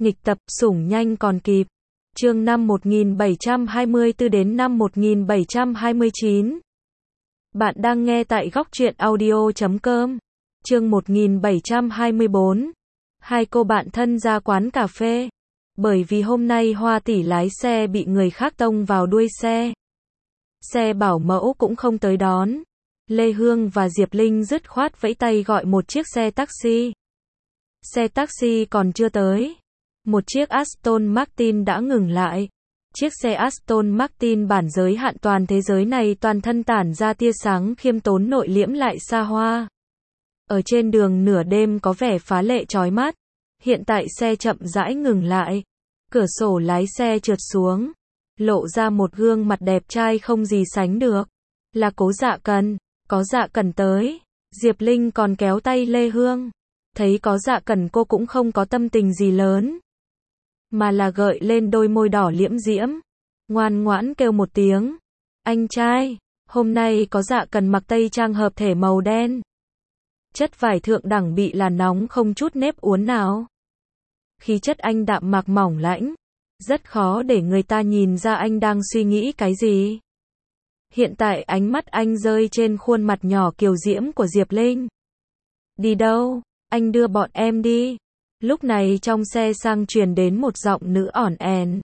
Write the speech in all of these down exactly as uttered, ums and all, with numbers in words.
Nghịch tập, sủng nhanh còn kịp. Chương năm một nghìn bảy trăm hai mươi tư đến năm một nghìn bảy trăm hai mươi chín. Bạn đang nghe tại góc truyện audio chấm com. Chương một nghìn bảy trăm hai mươi bốn. Hai cô bạn thân ra quán cà phê. Bởi vì hôm nay Hoa tỷ lái xe bị người khác tông vào đuôi xe. Xe bảo mẫu cũng không tới đón. Lê Hương và Diệp Linh dứt khoát vẫy tay gọi một chiếc xe taxi. Xe taxi còn chưa tới. Một chiếc Aston Martin đã ngừng lại. Chiếc xe Aston Martin bản giới hạn toàn thế giới này toàn thân tản ra tia sáng khiêm tốn nội liễm lại xa hoa. Ở trên đường nửa đêm có vẻ phá lệ chói mắt. Hiện tại xe chậm rãi ngừng lại. Cửa sổ lái xe trượt xuống. Lộ ra một gương mặt đẹp trai không gì sánh được. Là Cố Dạ Cần. Có Dạ Cần tới. Diệp Linh còn kéo tay Lê Hương. Thấy có Dạ Cần cô cũng không có tâm tình gì lớn. Mà là gợi lên đôi môi đỏ liễm diễm. Ngoan ngoãn kêu một tiếng. Anh trai, hôm nay có Dạ Cần mặc tây trang hợp thể màu đen. Chất vải thượng đẳng bị là nóng không chút nếp uốn nào. Khí chất anh đạm mạc mỏng lãnh. Rất khó để người ta nhìn ra anh đang suy nghĩ cái gì. Hiện tại ánh mắt anh rơi trên khuôn mặt nhỏ kiều diễm của Diệp Linh. Đi đâu? Anh đưa bọn em đi. Lúc này trong xe sang truyền đến một giọng nữ ỏn ẻn.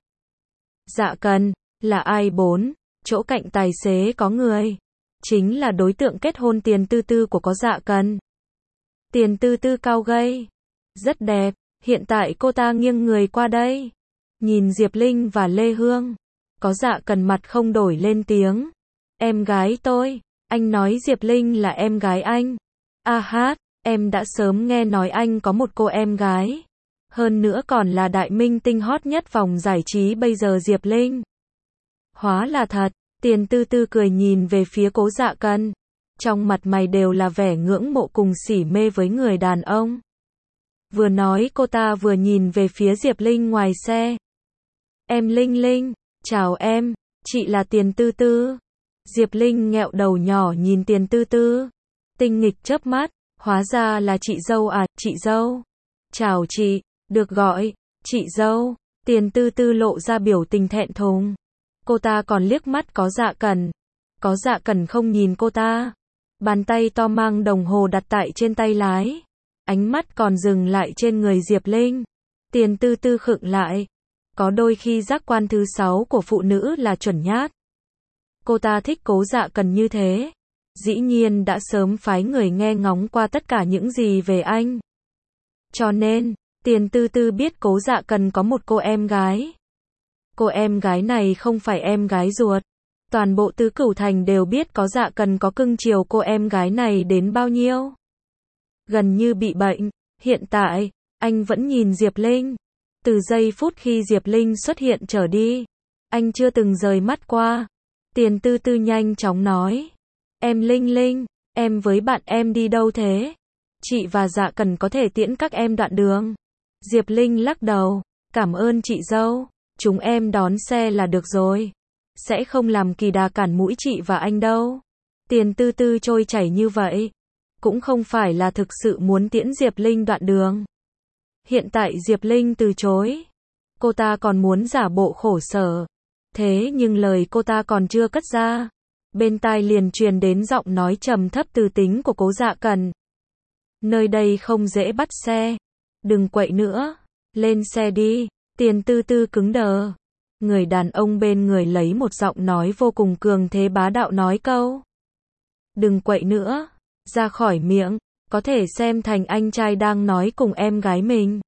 Dạ Cần, là ai bốn? Chỗ cạnh tài xế có người. Chính là đối tượng kết hôn Tiền Tư Tư của có Dạ Cần. Tiền Tư Tư cao gầy. Rất đẹp, hiện tại cô ta nghiêng người qua đây. Nhìn Diệp Linh và Lê Hương. Có Dạ Cần mặt không đổi lên tiếng. Em gái tôi. Anh nói Diệp Linh là em gái anh. A hát. Em đã sớm nghe nói anh có một cô em gái. Hơn nữa còn là đại minh tinh hot nhất vòng giải trí bây giờ Diệp Linh. Hóa là thật. Tiền Tư Tư cười nhìn về phía Cố Dạ Cần. Trong mặt mày đều là vẻ ngưỡng mộ cùng sỉ mê với người đàn ông. Vừa nói cô ta vừa nhìn về phía Diệp Linh ngoài xe. Em Linh Linh, chào em, chị là Tiền Tư Tư. Diệp Linh nghẹo đầu nhỏ nhìn Tiền Tư Tư. Tinh nghịch chớp mắt. Hóa ra là chị dâu à, chị dâu. Chào chị, được gọi, chị dâu. Tiền Tư Tư lộ ra biểu tình thẹn thùng. Cô ta còn liếc mắt có Dạ Cần. Có Dạ Cần không nhìn cô ta. Bàn tay to mang đồng hồ đặt tại trên tay lái. Ánh mắt còn dừng lại trên người Diệp Linh. Tiền Tư Tư khựng lại. Có đôi khi giác quan thứ sáu của phụ nữ là chuẩn nhát. Cô ta thích Cố Dạ Cần như thế. Dĩ nhiên đã sớm phái người nghe ngóng qua tất cả những gì về anh. Cho nên, Tiền Tư Tư biết Cố Dạ Cần có một cô em gái. Cô em gái này không phải em gái ruột. Toàn bộ Tứ Cửu Thành đều biết có Dạ Cần có cưng chiều cô em gái này đến bao nhiêu. Gần như bị bệnh. Hiện tại, anh vẫn nhìn Diệp Linh. Từ giây phút khi Diệp Linh xuất hiện trở đi, anh chưa từng rời mắt qua. Tiền Tư Tư nhanh chóng nói. Em Linh Linh, em với bạn em đi đâu thế? Chị và Dạ Cần có thể tiễn các em đoạn đường. Diệp Linh lắc đầu. Cảm ơn chị dâu. Chúng em đón xe là được rồi. Sẽ không làm kỳ đà cản mũi chị và anh đâu. Tiền Tư Tư trôi chảy như vậy. Cũng không phải là thực sự muốn tiễn Diệp Linh đoạn đường. Hiện tại Diệp Linh từ chối. Cô ta còn muốn giả bộ khổ sở. Thế nhưng lời cô ta còn chưa cất ra. Bên tai liền truyền đến giọng nói trầm thấp từ tính của Cố Dạ Cần. Nơi đây không dễ bắt xe. Đừng quậy nữa. Lên xe đi. Tiền Tư Tư cứng đờ. Người đàn ông bên người lấy một giọng nói vô cùng cường thế bá đạo nói câu. Đừng quậy nữa. Ra khỏi miệng. Có thể xem thành anh trai đang nói cùng em gái mình.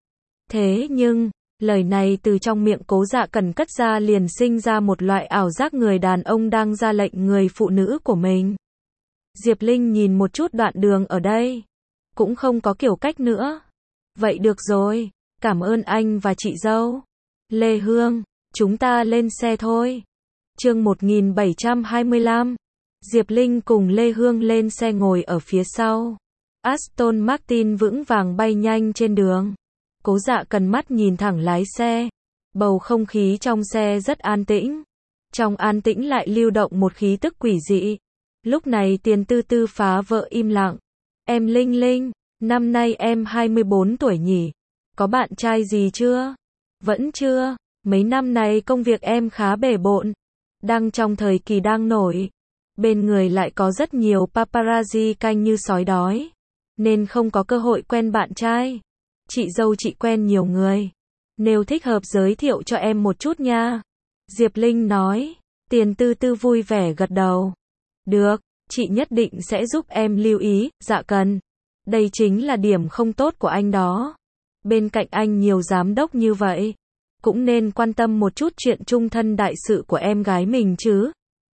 Thế nhưng, lời này từ trong miệng Cố Dạ Cần cất ra liền sinh ra một loại ảo giác người đàn ông đang ra lệnh người phụ nữ của mình. Diệp Linh nhìn một chút đoạn đường ở đây. Cũng không có kiểu cách nữa. Vậy được rồi. Cảm ơn anh và chị dâu. Lê Hương, chúng ta lên xe thôi. Chương một nghìn bảy trăm hai mươi lăm. Diệp Linh cùng Lê Hương lên xe ngồi ở phía sau. Aston Martin vững vàng bay nhanh trên đường. Cố Dạ Cần mắt nhìn thẳng lái xe. Bầu không khí trong xe rất an tĩnh. Trong an tĩnh lại lưu động một khí tức quỷ dị. Lúc này Tiền Tư Tư phá vỡ im lặng. Em Linh Linh, năm nay em hai mươi bốn tuổi nhỉ? Có bạn trai gì chưa? Vẫn chưa. Mấy năm này công việc em khá bề bộn. Đang trong thời kỳ đang nổi. Bên người lại có rất nhiều paparazzi canh như sói đói. Nên không có cơ hội quen bạn trai. Chị dâu chị quen nhiều người. Nếu thích hợp giới thiệu cho em một chút nha. Diệp Linh nói. Tiền Tư Tư vui vẻ gật đầu. Được, chị nhất định sẽ giúp em lưu ý, dạ cần. Đây chính là điểm không tốt của anh đó. Bên cạnh anh nhiều giám đốc như vậy. Cũng nên quan tâm một chút chuyện chung thân đại sự của em gái mình chứ.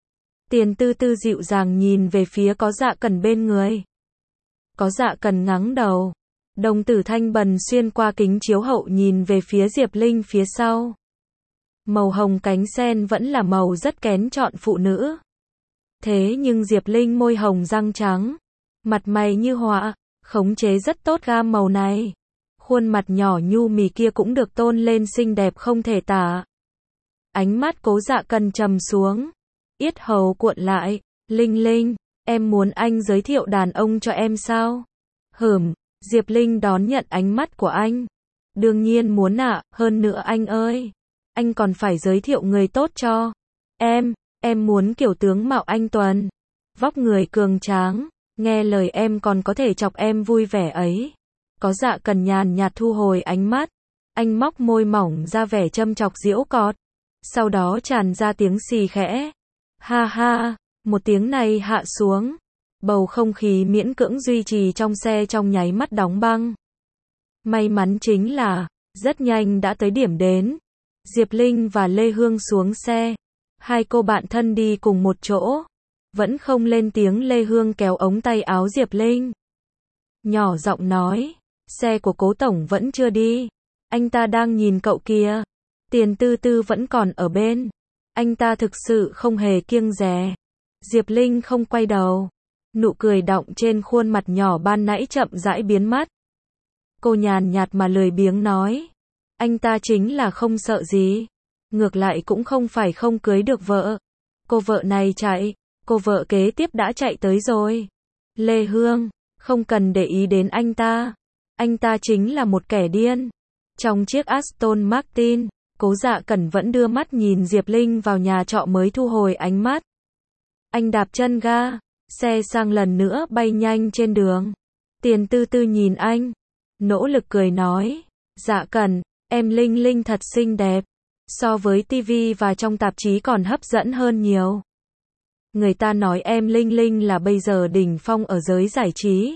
Tiền Tư Tư dịu dàng nhìn về phía có dạ cần bên người. Có dạ cần ngắng đầu. Đồng tử thanh bần xuyên qua kính chiếu hậu nhìn về phía Diệp Linh phía sau. Màu hồng cánh sen vẫn là màu rất kén chọn phụ nữ. Thế nhưng Diệp Linh môi hồng răng trắng. Mặt mày như họa, khống chế rất tốt gam màu này. Khuôn mặt nhỏ nhu mì kia cũng được tôn lên xinh đẹp không thể tả. Ánh mắt cố dạ cần trầm xuống. Yết hầu cuộn lại. Linh Linh, em muốn anh giới thiệu đàn ông cho em sao? Hửm, Diệp Linh đón nhận ánh mắt của anh. Đương nhiên muốn ạ, hơn nữa anh ơi. Anh còn phải giới thiệu người tốt cho em. Em muốn kiểu tướng mạo anh tuấn. Vóc người cường tráng. Nghe lời em còn có thể chọc em vui vẻ ấy. Có dạ cần nhàn nhạt thu hồi ánh mắt. Anh móc môi mỏng ra vẻ châm chọc giễu cọt. Sau đó tràn ra tiếng xì khẽ. Ha ha, một tiếng này hạ xuống. Bầu không khí miễn cưỡng duy trì trong xe trong nháy mắt đóng băng. May mắn chính là, rất nhanh đã tới điểm đến. Diệp Linh và Lê Hương xuống xe. Hai cô bạn thân đi cùng một chỗ. Vẫn không lên tiếng. Lê Hương kéo ống tay áo Diệp Linh. Nhỏ giọng nói, xe của Cố Tổng vẫn chưa đi. Anh ta đang nhìn cậu kìa. Tiền Tư Tư vẫn còn ở bên. Anh ta thực sự không hề kiêng dè. Diệp Linh không quay đầu. Nụ cười đọng trên khuôn mặt nhỏ ban nãy chậm rãi biến mất. Cô nhàn nhạt mà lười biếng nói. Anh ta chính là không sợ gì. Ngược lại cũng không phải không cưới được vợ. Cô vợ này chạy. Cô vợ kế tiếp đã chạy tới rồi. Lê Hương, không cần để ý đến anh ta. Anh ta chính là một kẻ điên. Trong chiếc Aston Martin, Cố Dạ Cẩn vẫn đưa mắt nhìn Diệp Linh vào nhà trọ mới thu hồi ánh mắt. Anh đạp chân ga, xe sang lần nữa bay nhanh trên đường. Tiền Tư Tư nhìn anh, nỗ lực cười nói, Dạ Cẩn, em Linh Linh thật xinh đẹp, so với tivi và trong tạp chí còn hấp dẫn hơn nhiều. Người ta nói em Linh Linh là bây giờ đỉnh phong ở giới giải trí.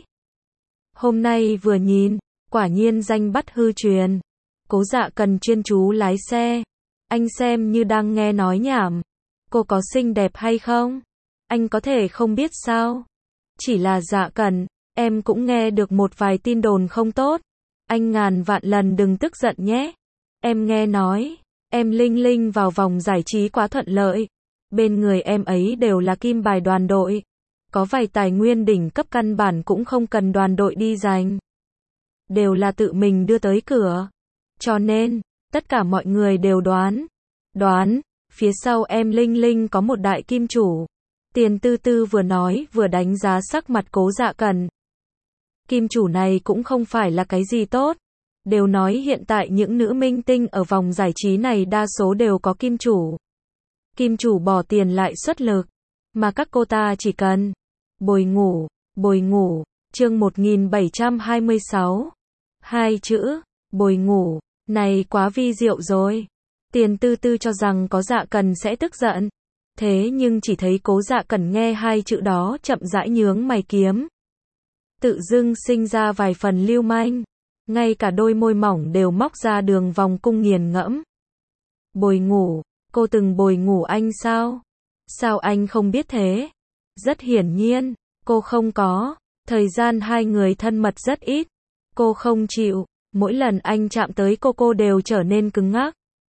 Hôm nay vừa nhìn, quả nhiên danh bắt hư truyền. Cố Dạ Cần chuyên chú lái xe. Anh xem như đang nghe nói nhảm. Cô có xinh đẹp hay không? Anh có thể không biết sao? Chỉ là Dạ Cần, em cũng nghe được một vài tin đồn không tốt. Anh ngàn vạn lần đừng tức giận nhé. Em nghe nói, em Linh Linh vào vòng giải trí quá thuận lợi. Bên người em ấy đều là kim bài đoàn đội. Có vài tài nguyên đỉnh cấp căn bản cũng không cần đoàn đội đi giành. Đều là tự mình đưa tới cửa. Cho nên, tất cả mọi người đều đoán. Đoán, phía sau em Linh Linh có một đại kim chủ. Tiền Tư Tư vừa nói vừa đánh giá sắc mặt Cố Dạ Cần. Kim chủ này cũng không phải là cái gì tốt. Đều nói hiện tại những nữ minh tinh ở vòng giải trí này đa số đều có kim chủ. Kim chủ bỏ tiền lại xuất lực. Mà các cô ta chỉ cần bồi ngủ, bồi ngủ. Chương một nghìn bảy trăm hai mươi sáu. Hai chữ, bồi ngủ. Này quá vi diệu rồi. Tiền Tư Tư cho rằng Có Dạ Cần sẽ tức giận. Thế nhưng chỉ thấy Cố Dạ Cần nghe hai chữ đó chậm rãi nhướng mày kiếm. Tự dưng sinh ra vài phần lưu manh. Ngay cả đôi môi mỏng đều móc ra đường vòng cung nghiền ngẫm. Bồi ngủ, cô từng bồi ngủ anh sao? Sao anh không biết thế? Rất hiển nhiên, cô không có. Thời gian hai người thân mật rất ít. Cô không chịu. Mỗi lần anh chạm tới cô cô đều trở nên cứng ngắc.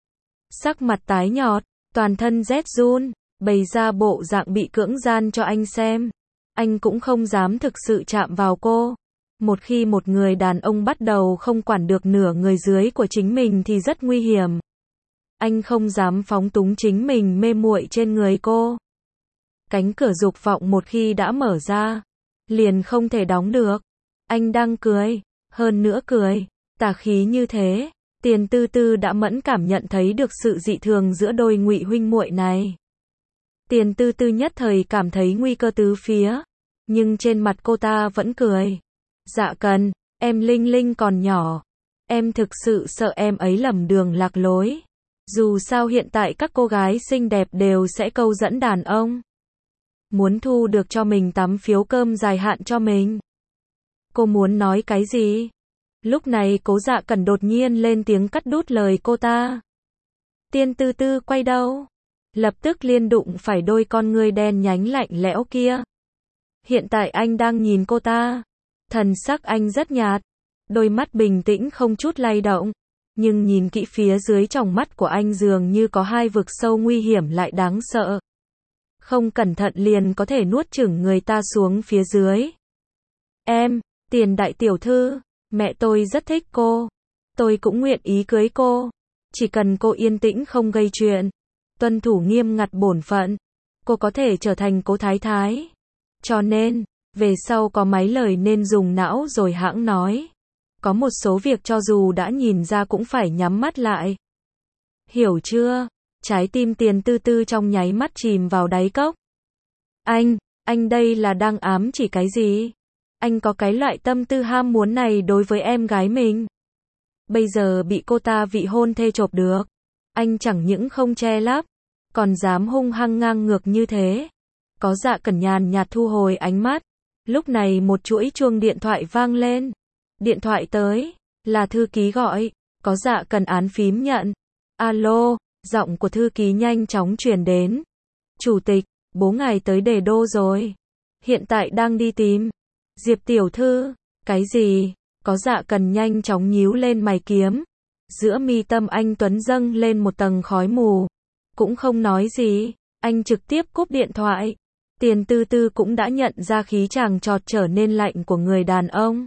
Sắc mặt tái nhợt, toàn thân rét run, bày ra bộ dạng bị cưỡng gian cho anh xem. Anh cũng không dám thực sự chạm vào cô. Một khi một người đàn ông bắt đầu không quản được nửa người dưới của chính mình thì rất nguy hiểm. Anh không dám phóng túng chính mình mê muội trên người cô. Cánh cửa dục vọng một khi đã mở ra, liền không thể đóng được. Anh đang cười, hơn nữa cười, Tà khí như thế, Tiền Tư Tư đã mẫn cảm nhận thấy được sự dị thường giữa đôi Ngụy huynh muội này. Tiền Tư Tư nhất thời cảm thấy nguy cơ tứ phía, nhưng trên mặt cô ta vẫn cười. Dạ Cần, em Linh Linh còn nhỏ, em thực sự sợ em ấy lầm đường lạc lối. Dù sao hiện tại các cô gái xinh đẹp đều sẽ câu dẫn đàn ông. Muốn thu được cho mình tấm phiếu cơm dài hạn cho mình. Cô muốn nói cái gì? Lúc này Cố Dạ Cẩn đột nhiên lên tiếng cắt đứt lời cô ta. Tiền Tư Tư quay đầu, lập tức liên đụng phải đôi con ngươi đen nhánh lạnh lẽo kia. Hiện tại anh đang nhìn cô ta. Thần sắc anh rất nhạt, đôi mắt bình tĩnh không chút lay động. Nhưng nhìn kỹ phía dưới tròng mắt của anh dường như có hai vực sâu nguy hiểm lại đáng sợ. Không cẩn thận liền có thể nuốt chửng người ta xuống phía dưới. Em, Tiền đại tiểu thư, mẹ tôi rất thích cô. Tôi cũng nguyện ý cưới cô. Chỉ cần cô yên tĩnh không gây chuyện, tuân thủ nghiêm ngặt bổn phận, cô có thể trở thành Cố thái thái. Cho nên, về sau có mấy lời nên dùng não rồi hãng nói. Có một số việc cho dù đã nhìn ra cũng phải nhắm mắt lại. Hiểu chưa? Trái tim Tiền Tư Tư trong nháy mắt chìm vào đáy cốc. Anh, anh đây là đang ám chỉ cái gì? Anh có cái loại tâm tư ham muốn này đối với em gái mình. Bây giờ bị cô ta vị hôn thê chộp được. Anh chẳng những không che lấp, còn dám hung hăng ngang ngược như thế. Có Dạ Cẩn nhàn nhạt thu hồi ánh mắt. Lúc này một chuỗi chuông điện thoại vang lên. Điện thoại tới, là thư ký gọi. Có Dạ Cẩn án phím nhận. Alo, giọng của thư ký nhanh chóng truyền đến. Chủ tịch, bố ngài tới Đề Đô rồi. Hiện tại đang đi tìm. Diệp tiểu thư, cái gì? Có Dạ Cẩn nhanh chóng nhíu lên mày kiếm. Giữa mi tâm anh tuấn dâng lên một tầng khói mù. Cũng không nói gì, anh trực tiếp cúp điện thoại. Tiền Tư Tư cũng đã nhận ra khí chàng chọt trở nên lạnh của người đàn ông.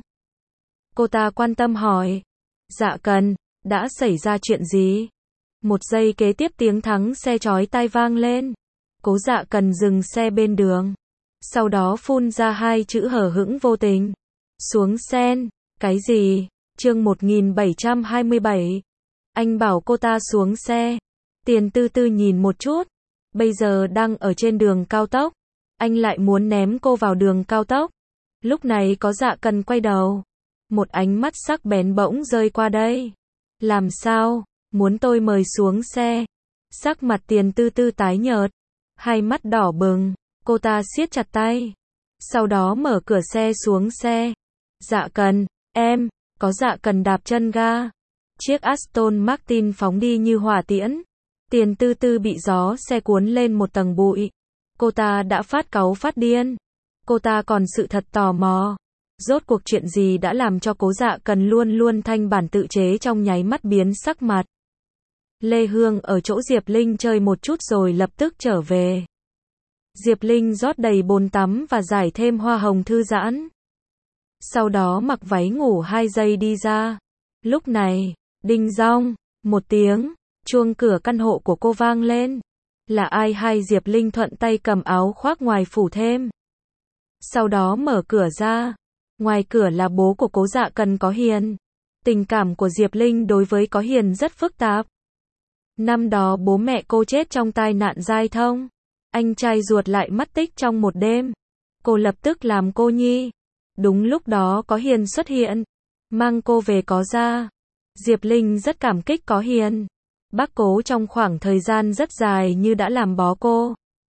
Cô ta quan tâm hỏi. Dạ Cẩn, đã xảy ra chuyện gì? Một giây kế tiếp tiếng thắng xe chói tai vang lên. Cố Dạ Cẩn dừng xe bên đường. Sau đó phun ra hai chữ hờ hững vô tình. Xuống sen. Cái gì? Chương một nghìn bảy trăm hai mươi bảy. Anh bảo cô ta xuống xe. Tiền Tư Tư nhìn một chút. Bây giờ đang ở trên đường cao tốc. Anh lại muốn ném cô vào đường cao tốc. Lúc này có Dạ Cẩn quay đầu. Một ánh mắt sắc bén bỗng rơi qua đây. Làm sao? Muốn tôi mời xuống xe? Sắc mặt Tiền Tư Tư tái nhợt. Hai mắt đỏ bừng. Cô ta siết chặt tay. Sau đó mở cửa xe xuống xe. Dạ Cẩn, em. Có Dạ Cẩn đạp chân ga. Chiếc Aston Martin phóng đi như hỏa tiễn. Tiền Tư Tư bị gió xe cuốn lên một tầng bụi. Cô ta đã phát cáu phát điên. Cô ta còn sự thật tò mò. Rốt cuộc chuyện gì đã làm cho Cố Dạ Cẩn luôn luôn thanh bản tự chế trong nháy mắt biến sắc mặt. Lê Hương ở chỗ Diệp Linh chơi một chút rồi lập tức trở về. Diệp Linh rót đầy bồn tắm và rải thêm hoa hồng thư giãn. Sau đó mặc váy ngủ hai giây đi ra. Lúc này, đinh dong, một tiếng, chuông cửa căn hộ của cô vang lên. Là ai hay? Diệp Linh thuận tay cầm áo khoác ngoài phủ thêm. Sau đó mở cửa ra. Ngoài cửa là bố của Cố Dạ Cẩn Có Hiền. Tình cảm của Diệp Linh đối với Có Hiền rất phức tạp. Năm đó bố mẹ cô chết trong tai nạn giao thông. Anh trai ruột lại mất tích trong một đêm. Cô lập tức làm cô nhi. Đúng lúc đó Có Hiền xuất hiện, mang cô về Có gia. Diệp Linh rất cảm kích Có Hiền. Bác Cố trong khoảng thời gian rất dài như đã làm bó cô.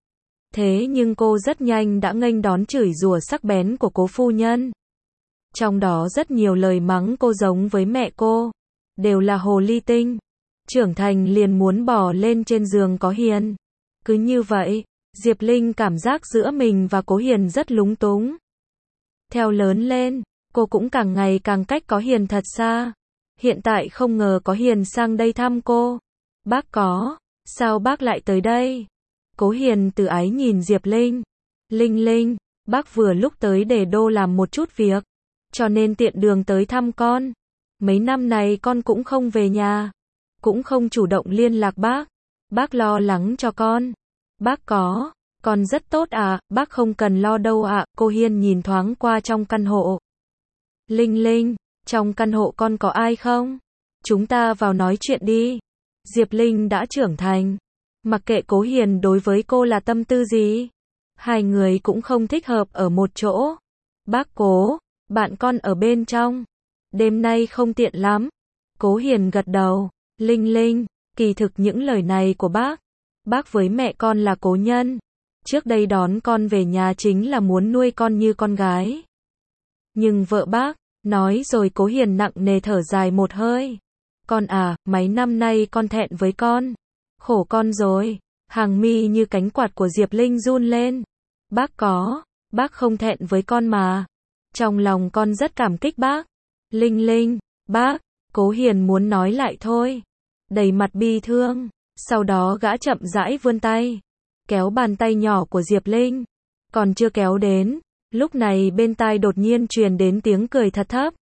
Thế nhưng cô rất nhanh đã nghênh đón chửi rủa sắc bén của Cố phu nhân. Trong đó rất nhiều lời mắng cô giống với mẹ cô. Đều là hồ ly tinh. Trưởng thành liền muốn bỏ lên trên giường Có Hiền. Cứ như vậy, Diệp Linh cảm giác giữa mình và Cố Hiền rất lúng túng. Theo lớn lên, cô cũng càng ngày càng cách Có Hiền thật xa. Hiện tại không ngờ Có Hiền sang đây thăm cô. Bác Có, sao bác lại tới đây? Cố Hiền từ ái nhìn Diệp Linh. Linh Linh, bác vừa lúc tới Đề Đô làm một chút việc, cho nên tiện đường tới thăm con. Mấy năm này con cũng không về nhà, cũng không chủ động liên lạc bác. Bác lo lắng cho con. Bác Có, con rất tốt à, bác không cần lo đâu ạ. Cô Hiền nhìn thoáng qua trong căn hộ. Linh Linh, Trong căn hộ con có ai không? Chúng ta vào nói chuyện đi. Diệp Linh đã trưởng thành. Mặc kệ Cố Hiền đối với cô là tâm tư gì. Hai người cũng không thích hợp ở một chỗ. Bác Cố, bạn con ở bên trong. Đêm nay không tiện lắm. Cố Hiền gật đầu. Linh Linh, kỳ thực những lời này của bác. Bác với mẹ con là cố nhân. Trước đây đón con về nhà chính là muốn nuôi con như con gái. Nhưng vợ bác, nói rồi Cố Hiền nặng nề thở dài một hơi. Con à, mấy năm nay con thẹn với con. Khổ con rồi. Hàng mi như cánh quạt của Diệp Linh run lên. Bác có, bác không thẹn với con mà. Trong lòng con rất cảm kích bác. Linh Linh, bác, Cố Hiền muốn nói lại thôi. Đầy mặt bi thương. Sau đó gã chậm rãi vươn tay. Kéo bàn tay nhỏ của Diệp Linh. Còn chưa kéo đến. Lúc này bên tai đột nhiên truyền đến tiếng cười thật thấp.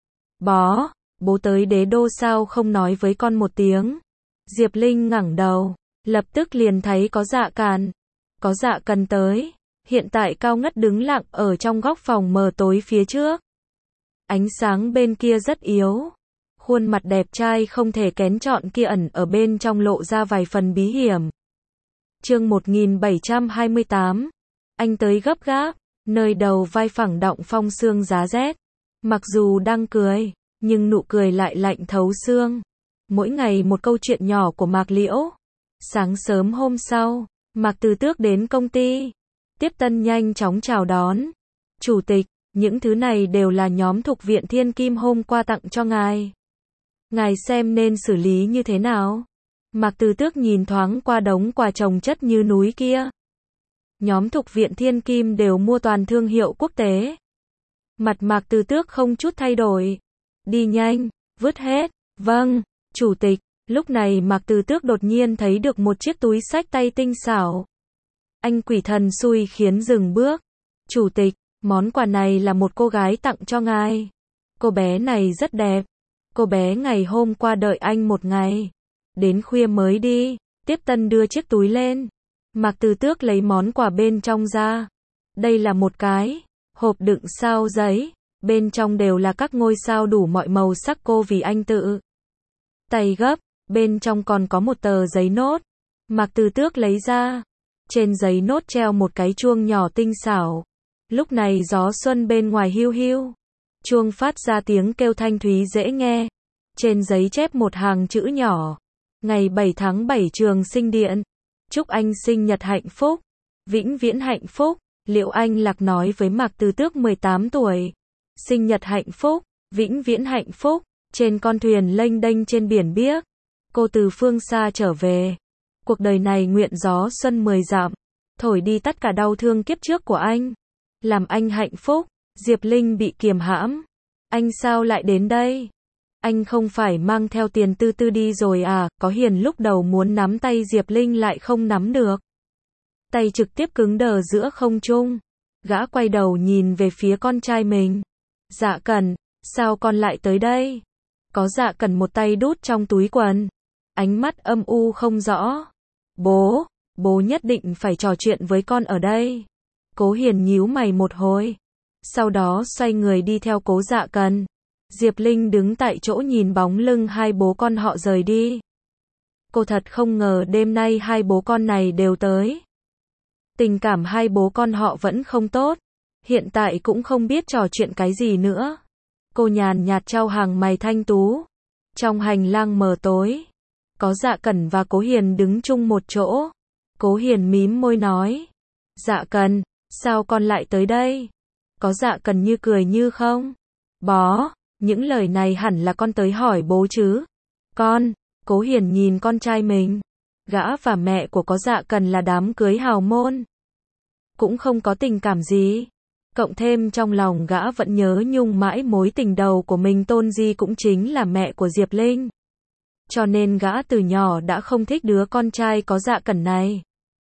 Bó, bố tới đế đô sao không nói với con một tiếng. Diệp Linh ngẩng đầu. Lập tức liền thấy có Dạ Càn. Có Dạ Cần tới. Hiện tại cao ngất đứng lặng ở trong góc phòng mờ tối phía trước. Ánh sáng bên kia rất yếu. Khuôn mặt đẹp trai không thể kén chọn kia ẩn ở bên trong lộ ra vài phần bí hiểm. Chương một nghìn bảy trăm hai mươi tám. Anh tới gấp gáp, nơi đầu vai phẳng đọng phong sương giá rét. Mặc dù đang cười, nhưng nụ cười lại lạnh thấu xương. Mỗi ngày một câu chuyện nhỏ của Mạc Liễu. Sáng sớm hôm sau, Mạc Từ Tước đến công ty. Tiếp tân nhanh chóng chào đón. Chủ tịch, những thứ này đều là nhóm thuộc viện Thiên Kim hôm qua tặng cho ngài. Ngài xem nên xử lý như thế nào? Mạc Từ Tước nhìn thoáng qua đống quà chồng chất như núi kia. Nhóm thuộc viện Thiên Kim đều mua toàn thương hiệu quốc tế. Mặt Mạc Từ Tước không chút thay đổi. Đi nhanh, vứt hết. Vâng, chủ tịch. Lúc này Mạc Từ Tước đột nhiên thấy được một chiếc túi xách tay tinh xảo. Anh quỷ thần xui khiến dừng bước. Chủ tịch, món quà này là một cô gái tặng cho ngài. Cô bé này rất đẹp. Cô bé ngày hôm qua đợi anh một ngày. Đến khuya mới đi. Tiếp tân đưa chiếc túi lên. Mạc Từ Tước lấy món quà bên trong ra. Đây là một cái hộp đựng sao giấy. Bên trong đều là các ngôi sao đủ mọi màu sắc cô vì anh tự tay gấp. Bên trong còn có một tờ giấy nốt. Mạc Từ Tước lấy ra. Trên giấy nốt treo một cái chuông nhỏ tinh xảo. Lúc này gió xuân bên ngoài hiu hiu. Chuông phát ra tiếng kêu thanh thúy dễ nghe. Trên giấy chép một hàng chữ nhỏ. Ngày bảy tháng bảy trường sinh điện. Chúc anh sinh nhật hạnh phúc. Vĩnh viễn hạnh phúc. Liệu Anh Lạc nói với Mạc Từ Tước mười tám tuổi. Sinh nhật hạnh phúc. Vĩnh viễn hạnh phúc. Trên con thuyền lênh đênh trên biển biếc. Cô từ phương xa trở về. Cuộc đời này nguyện gió xuân mười dặm. Thổi đi tất cả đau thương kiếp trước của anh. Làm anh hạnh phúc. Diệp Linh bị kiềm hãm. Anh sao lại đến đây? Anh không phải mang theo tiền tư tư đi rồi à? Có Hiền lúc đầu muốn nắm tay Diệp Linh lại không nắm được. Tay trực tiếp cứng đờ giữa không trung. Gã quay đầu nhìn về phía con trai mình. Dạ Cẩn, sao con lại tới đây? Có Dạ Cẩn một tay đút trong túi quần. Ánh mắt âm u không rõ. Bố, bố nhất định phải trò chuyện với con ở đây. Cố Hiền nhíu mày một hồi. Sau đó xoay người đi theo Cố Dạ Cẩn. Diệp Linh đứng tại chỗ nhìn bóng lưng hai bố con họ rời đi. Cô thật không ngờ đêm nay hai bố con này đều tới. Tình cảm hai bố con họ vẫn không tốt. Hiện tại cũng không biết trò chuyện cái gì nữa. Cô nhàn nhạt trao hàng mày thanh tú. Trong hành lang mờ tối. Có Dạ Cẩn và Cố Hiền đứng chung một chỗ. Cố Hiền mím môi nói. Dạ Cẩn, sao con lại tới đây? Có Dạ Cẩn như cười như không. Bó, những lời này hẳn là con tới hỏi bố chứ. Con, Cố Hiền nhìn con trai mình. Gã và mẹ của Có Dạ Cẩn là đám cưới hào môn. Cũng không có tình cảm gì. Cộng thêm trong lòng gã vẫn nhớ nhung mãi mối tình đầu của mình Tôn Di cũng chính là mẹ của Diệp Linh. Cho nên gã từ nhỏ đã không thích đứa con trai Có Dạ Cẩn này.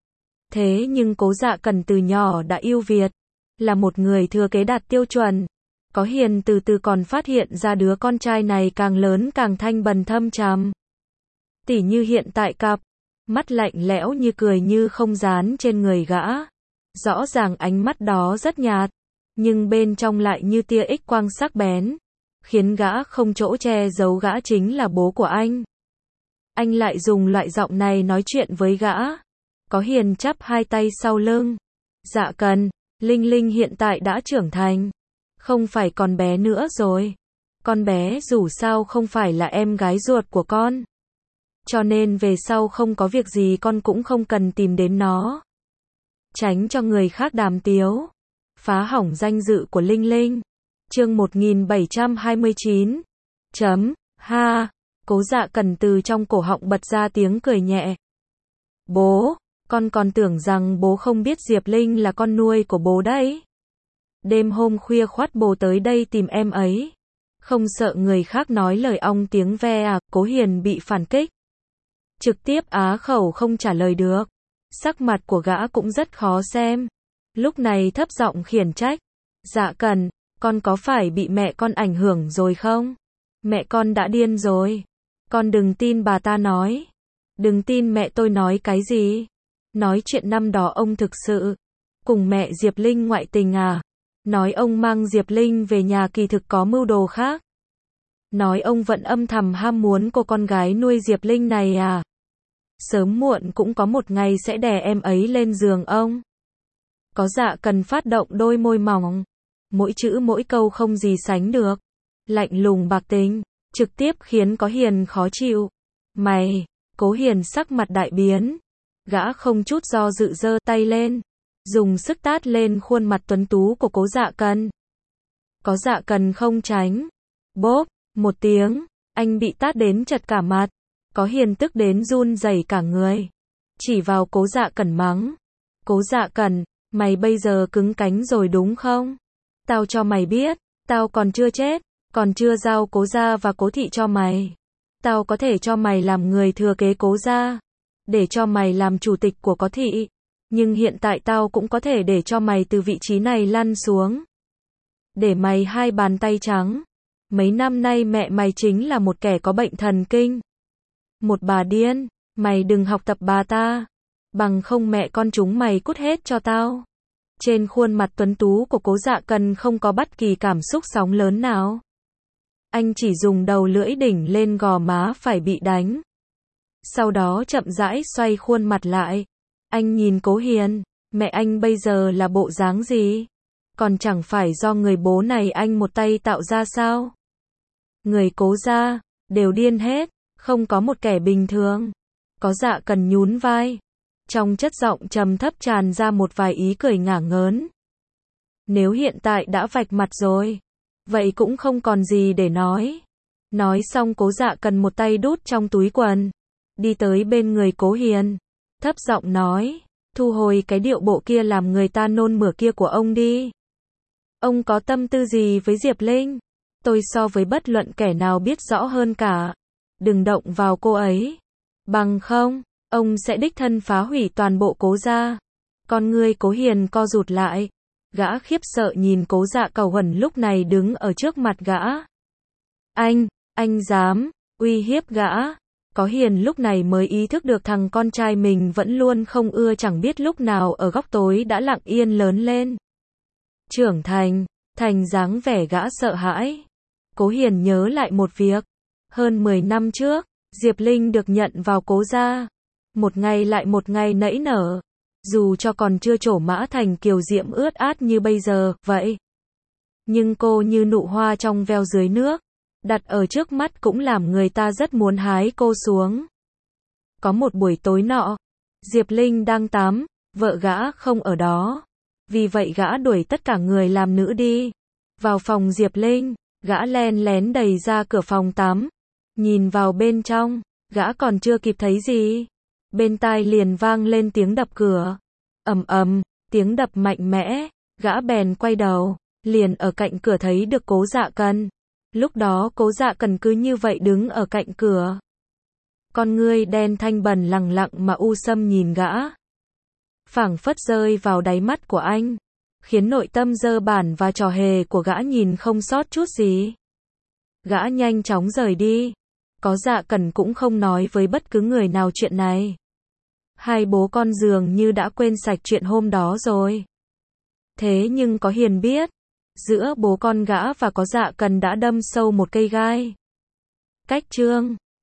Thế nhưng Cố Dạ Cẩn từ nhỏ đã yêu Việt. Là một người thừa kế đạt tiêu chuẩn. Có Hiền từ từ còn phát hiện ra đứa con trai này càng lớn càng thanh bần thâm trầm. Tỉ như hiện tại cặp mắt lạnh lẽo như cười như không dán trên người gã. Rõ ràng ánh mắt đó rất nhạt, nhưng bên trong lại như tia X quang sắc bén. khiến gã không chỗ che giấu gã chính là bố của anh. Anh lại dùng loại giọng này nói chuyện với gã. Có Hiền chắp hai tay sau lưng. Dạ Cần, Linh Linh hiện tại đã trưởng thành. Không phải con bé nữa rồi. Con bé dù sao không phải là em gái ruột của con. Cho nên về sau không có việc gì con cũng không cần tìm đến nó. Tránh cho người khác đàm tiếu. Phá hỏng danh dự của Linh Linh. Chương một nghìn bảy trăm hai mươi chín. Chấm. Ha. Cố Dạ Cần từ trong cổ họng bật ra tiếng cười nhẹ. Bố, con còn tưởng rằng bố không biết Diệp Linh là con nuôi của bố đấy. Đêm hôm khuya khoắt bố tới đây tìm em ấy. Không sợ người khác nói lời ong tiếng ve à? Cố Hiền bị phản kích. Trực tiếp á khẩu không trả lời được. Sắc mặt của gã cũng rất khó xem. Lúc này thấp giọng khiển trách. Dạ Cần, con có phải bị mẹ con ảnh hưởng rồi không? Mẹ con đã điên rồi. Con đừng tin bà ta nói. Đừng tin mẹ tôi nói cái gì. Nói chuyện năm đó ông thực sự cùng mẹ Diệp Linh ngoại tình à? Nói ông mang Diệp Linh về nhà kỳ thực có mưu đồ khác. Nói ông vẫn âm thầm ham muốn cô con gái nuôi Diệp Linh này à? Sớm muộn cũng có một ngày sẽ đè em ấy lên giường ông. Có Dạ Cần phát động đôi môi mỏng. Mỗi chữ mỗi câu không gì sánh được. Lạnh lùng bạc tính. Trực tiếp khiến Có Hiền khó chịu. Mày, Cố Hiền sắc mặt đại biến. Gã không chút do dự giơ tay lên. Dùng sức tát lên khuôn mặt tuấn tú của Cố Dạ Cần. Có Dạ Cần không tránh. Bốp, một tiếng, anh bị tát đến chật cả mặt. Có Hiền tức đến run rẩy cả người. Chỉ vào Cố Dạ Cần mắng. Cố Dạ Cần, mày bây giờ cứng cánh rồi đúng không? Tao cho mày biết, tao còn chưa chết, còn chưa giao Cố gia và Cố thị cho mày. Tao có thể cho mày làm người thừa kế Cố gia, để cho mày làm chủ tịch của Có thị. Nhưng hiện tại tao cũng có thể để cho mày từ vị trí này lăn xuống. Để mày hai bàn tay trắng. Mấy năm nay mẹ mày chính là một kẻ có bệnh thần kinh. Một bà điên. Mày đừng học tập bà ta. Bằng không mẹ con chúng mày cút hết cho tao. Trên khuôn mặt tuấn tú của Cố Dạ Cần không có bất kỳ cảm xúc sóng lớn nào. Anh chỉ dùng đầu lưỡi đỉnh lên gò má phải bị đánh. Sau đó chậm rãi xoay khuôn mặt lại. Anh nhìn Cố Hiền. Mẹ anh bây giờ là bộ dáng gì? Còn chẳng phải do người bố này anh một tay tạo ra sao? Người Cố gia đều điên hết. Không có một kẻ bình thường. Có Dạ Cần nhún vai. Trong chất giọng trầm thấp tràn ra một vài ý cười ngả ngớn. Nếu hiện tại đã vạch mặt rồi, vậy cũng không còn gì để nói. Nói xong Cố Dạ Cần một tay đút trong túi quần. Đi tới bên người Cố Hiền. Thấp giọng nói. Thu hồi cái điệu bộ kia làm người ta nôn mửa kia của ông đi. Ông có tâm tư gì với Diệp Linh? Tôi so với bất luận kẻ nào biết rõ hơn cả. Đừng động vào cô ấy. Bằng không, ông sẽ đích thân phá hủy toàn bộ Cố gia. Con ngươi Cố Hiền co rụt lại. Gã khiếp sợ nhìn Cố Dạ Cầu Huẩn lúc này đứng ở trước mặt gã. Anh, anh dám uy hiếp gã. Có Hiền lúc này mới ý thức được thằng con trai mình vẫn luôn không ưa chẳng biết lúc nào ở góc tối đã lặng yên lớn lên. Trưởng thành, thành dáng vẻ gã sợ hãi. Cố Hiền nhớ lại một việc. Hơn mười năm trước, Diệp Linh được nhận vào Cố gia. Một ngày lại một ngày nảy nở. Dù cho còn chưa trổ mã thành kiều diễm ướt át như bây giờ, vậy. Nhưng cô như nụ hoa trong veo dưới nước. Đặt ở trước mắt cũng làm người ta rất muốn hái cô xuống. Có một buổi tối nọ, Diệp Linh đang tắm, vợ gã không ở đó. Vì vậy gã đuổi tất cả người làm nữ đi. Vào phòng Diệp Linh, gã len lén đẩy ra cửa phòng tắm. Nhìn vào bên trong, gã còn chưa kịp thấy gì. Bên tai liền vang lên tiếng đập cửa. Ầm ầm, tiếng đập mạnh mẽ, gã bèn quay đầu, liền ở cạnh cửa thấy được Cố Dạ Cần. Lúc đó Cố Dạ Cần cứ như vậy đứng ở cạnh cửa. Con ngươi đen thanh bần lẳng lặng mà u sâm nhìn gã. Phảng phất rơi vào đáy mắt của anh, khiến nội tâm dơ bẩn và trò hề của gã nhìn không sót chút gì. Gã nhanh chóng rời đi. Có Dạ Cần cũng không nói với bất cứ người nào chuyện này. Hai bố con dường như đã quên sạch chuyện hôm đó rồi. Thế nhưng Có Hiền biết, Giữa bố con gã và có dạ cần đã đâm sâu một cây gai. Cách chương